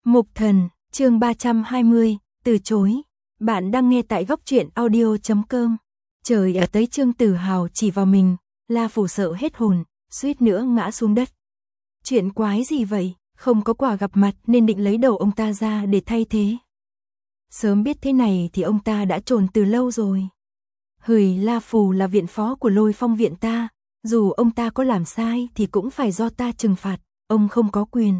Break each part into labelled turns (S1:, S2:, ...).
S1: Mục Thần, chương 320, từ chối. Bạn đang nghe tại góc truyện audio.com. Trời ở tới Trương Tử Hào chỉ vào mình, La Phủ sợ hết hồn, suýt nữa ngã xuống đất. Chuyện quái gì vậy, không có quà gặp mặt nên định lấy đầu ông ta ra để thay thế. Sớm biết thế này thì ông ta đã trồn từ lâu rồi. Hửi, La Phủ là viện phó của Lôi Phong viện ta, dù ông ta có làm sai thì cũng phải do ta trừng phạt, ông không có quyền.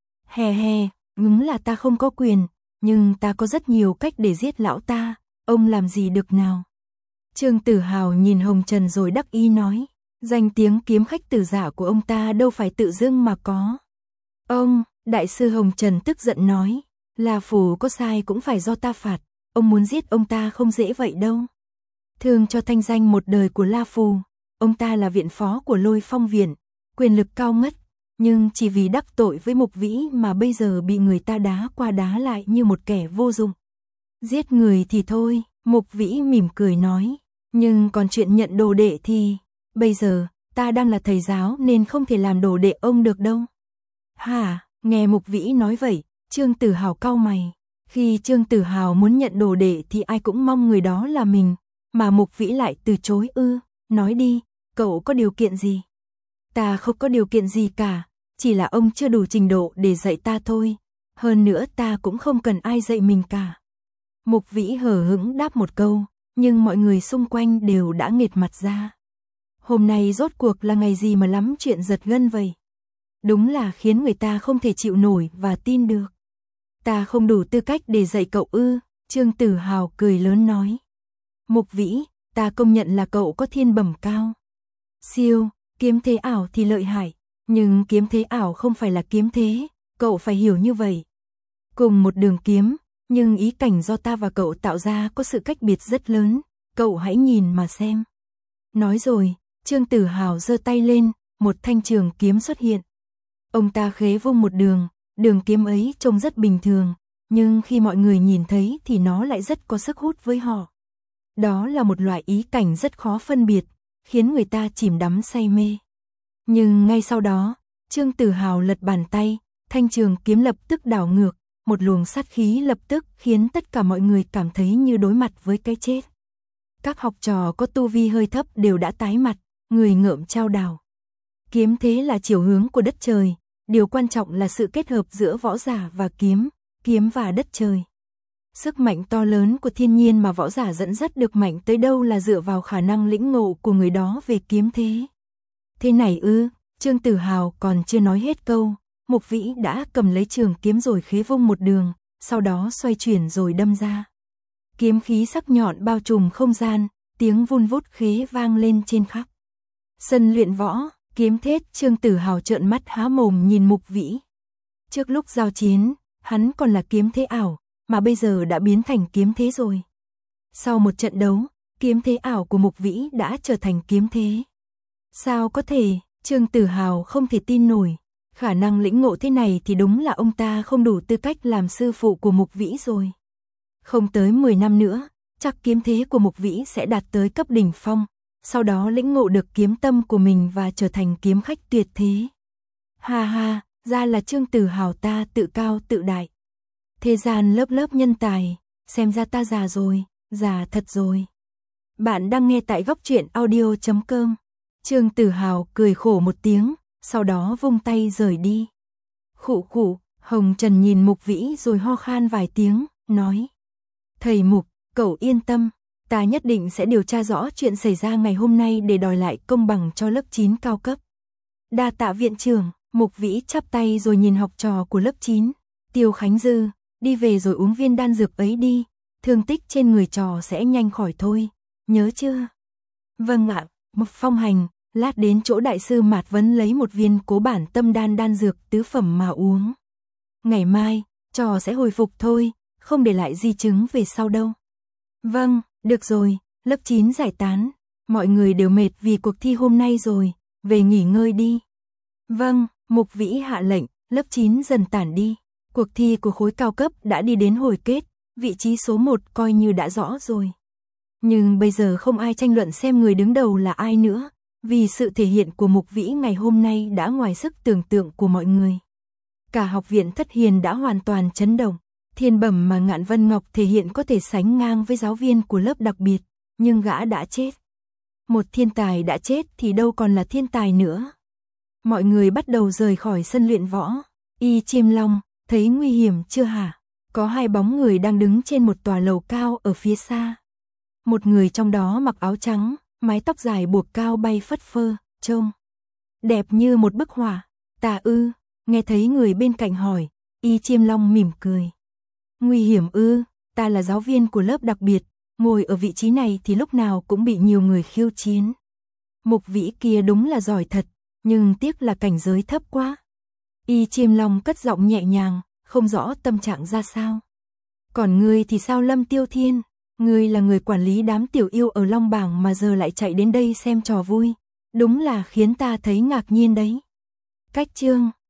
S1: Hè hè, đúng là ta không có quyền, nhưng ta có rất nhiều cách để giết lão ta, ông làm gì được nào. Trương Tử Hào nhìn Hồng Trần rồi đắc ý nói, danh tiếng kiếm khách tử giả của ông ta đâu phải tự dưng mà có. Ông, đại sư Hồng Trần tức giận nói, La Phủ có sai cũng phải do ta phạt, ông muốn giết ông ta không dễ vậy đâu. Thương cho thanh danh một đời của La Phủ, ông ta là viện phó của Lôi Phong viện, quyền lực cao ngất, nhưng chỉ vì đắc tội với Mục Vĩ mà bây giờ bị người ta đá qua đá lại như một kẻ vô dụng. Giết người thì thôi, Mục Vĩ mỉm cười nói, nhưng còn chuyện nhận đồ đệ thì, bây giờ, ta đang là thầy giáo nên không thể làm đồ đệ ông được đâu. Hả, nghe Mục Vĩ nói vậy, Trương Tử Hào cau mày. Khi Trương Tử Hào muốn nhận đồ đệ thì ai cũng mong người đó là mình, mà Mục Vĩ lại từ chối ư, nói đi, cậu có điều kiện gì? Ta không có điều kiện gì cả, chỉ là ông chưa đủ trình độ để dạy ta thôi, hơn nữa ta cũng không cần ai dạy mình cả. Mục Vĩ hờ hững đáp một câu, nhưng mọi người xung quanh đều đã nghệt mặt ra. Hôm nay rốt cuộc là ngày gì mà lắm chuyện giật gân vậy? Đúng là khiến người ta không thể chịu nổi và tin được. Ta không đủ tư cách để dạy cậu ư, Trương Tử Hào cười lớn nói. Mục Vĩ, ta công nhận là cậu có thiên bẩm cao. Siêu, kiếm thế ảo thì lợi hại, nhưng kiếm thế ảo không phải là kiếm thế, cậu phải hiểu như vậy. Cùng một đường kiếm, nhưng ý cảnh do ta và cậu tạo ra có sự cách biệt rất lớn, cậu hãy nhìn mà xem. Nói rồi, Trương Tử Hào giơ tay lên, một thanh trường kiếm xuất hiện. Ông ta khế vung một đường kiếm ấy trông rất bình thường, nhưng khi mọi người nhìn thấy thì nó lại rất có sức hút với họ. Đó là một loại ý cảnh rất khó phân biệt, khiến người ta chìm đắm say mê. Nhưng ngay sau đó, Trương Tử Hào lật bàn tay, thanh trường kiếm lập tức đảo ngược, một luồng sát khí lập tức khiến tất cả mọi người cảm thấy như đối mặt với cái chết. Các học trò có tu vi hơi thấp đều đã tái mặt, người ngợm chao đảo. Kiếm thế là chiều hướng của đất trời, điều quan trọng là sự kết hợp giữa võ giả và kiếm và đất trời. Sức mạnh to lớn của thiên nhiên mà võ giả dẫn dắt được mạnh tới đâu là dựa vào khả năng lĩnh ngộ của người đó về kiếm thế. Thế này ư, Trương Tử Hào còn chưa nói hết câu, Mục Vĩ đã cầm lấy trường kiếm rồi khế vung một đường, sau đó xoay chuyển rồi đâm ra. Kiếm khí sắc nhọn bao trùm không gian, tiếng vun vút khế vang lên trên khắp sân luyện võ, kiếm thét. Trương Tử Hào trợn mắt há mồm nhìn Mục Vĩ. Trước lúc giao chiến, hắn còn là kiếm thế ảo, mà bây giờ đã biến thành kiếm thế rồi. Sau một trận đấu, kiếm thế ảo của Mục Vĩ đã trở thành kiếm thế. Sao có thể, Trương Tử Hào không thể tin nổi, khả năng lĩnh ngộ thế này thì đúng là ông ta không đủ tư cách làm sư phụ của Mục Vĩ rồi. Không tới 10 năm nữa, chắc kiếm thế của Mục Vĩ sẽ đạt tới cấp đỉnh phong, sau đó lĩnh ngộ được kiếm tâm của mình và trở thành kiếm khách tuyệt thế. Ha ha, ra là Trương Tử Hào ta tự cao tự đại. Thế gian lớp lớp nhân tài, xem ra ta già rồi, già thật rồi. Bạn đang nghe tại góc truyện audio.com. Trương Tử Hào cười khổ một tiếng, sau đó vung tay rời đi. Khụ khụ, Hồng Trần nhìn Mục Vĩ rồi ho khan vài tiếng, nói. Thầy Mục, cậu yên tâm, ta nhất định sẽ điều tra rõ chuyện xảy ra ngày hôm nay để đòi lại công bằng cho lớp 9 cao cấp. Đa tạ viện trưởng, Mục Vĩ chắp tay rồi nhìn học trò của lớp 9. Tiêu Khánh Dư, đi về rồi uống viên đan dược ấy đi, thương tích trên người trò sẽ nhanh khỏi thôi, nhớ chưa? Vâng ạ, Mục Phong Hành, lát đến chỗ đại sư Mạt Vấn lấy một viên Cố Bản Tâm đan dược tứ phẩm mà uống. Ngày mai, trò sẽ hồi phục thôi, không để lại di chứng về sau đâu. Vâng, được rồi, lớp 9 giải tán, mọi người đều mệt vì cuộc thi hôm nay rồi, về nghỉ ngơi đi. Vâng, Mục Vĩ hạ lệnh, lớp 9 dần tản đi. Cuộc thi của khối cao cấp đã đi đến hồi kết, vị trí số 1 coi như đã rõ rồi. Nhưng bây giờ không ai tranh luận xem người đứng đầu là ai nữa, vì sự thể hiện của Mục Vĩ ngày hôm nay đã ngoài sức tưởng tượng của mọi người. Cả học viện Thất Hiền đã hoàn toàn chấn động. Thiên bẩm mà Ngạn Vân Ngọc thể hiện có thể sánh ngang với giáo viên của lớp đặc biệt, nhưng gã đã chết. Một thiên tài đã chết thì đâu còn là thiên tài nữa. Mọi người bắt đầu rời khỏi sân luyện võ. Y Chiêm Long, thấy nguy hiểm chưa hả? Có hai bóng người đang đứng trên một tòa lầu cao ở phía xa. Một người trong đó mặc áo trắng, mái tóc dài buộc cao bay phất phơ, trông đẹp như một bức họa. Ta ư? Nghe thấy người bên cạnh hỏi, Y Chiêm Long mỉm cười. Nguy hiểm ư? Ta là giáo viên của lớp đặc biệt, ngồi ở vị trí này thì lúc nào cũng bị nhiều người khiêu chiến. Mục Vĩ kia đúng là giỏi thật, nhưng tiếc là cảnh giới thấp quá. Y Chiêm Long cất giọng nhẹ nhàng, không rõ tâm trạng ra sao. Còn ngươi thì sao Lâm Tiêu Thiên? Ngươi là người quản lý đám tiểu yêu ở Long Bảng mà giờ lại chạy đến đây xem trò vui. Đúng là khiến ta thấy ngạc nhiên đấy. Cách chương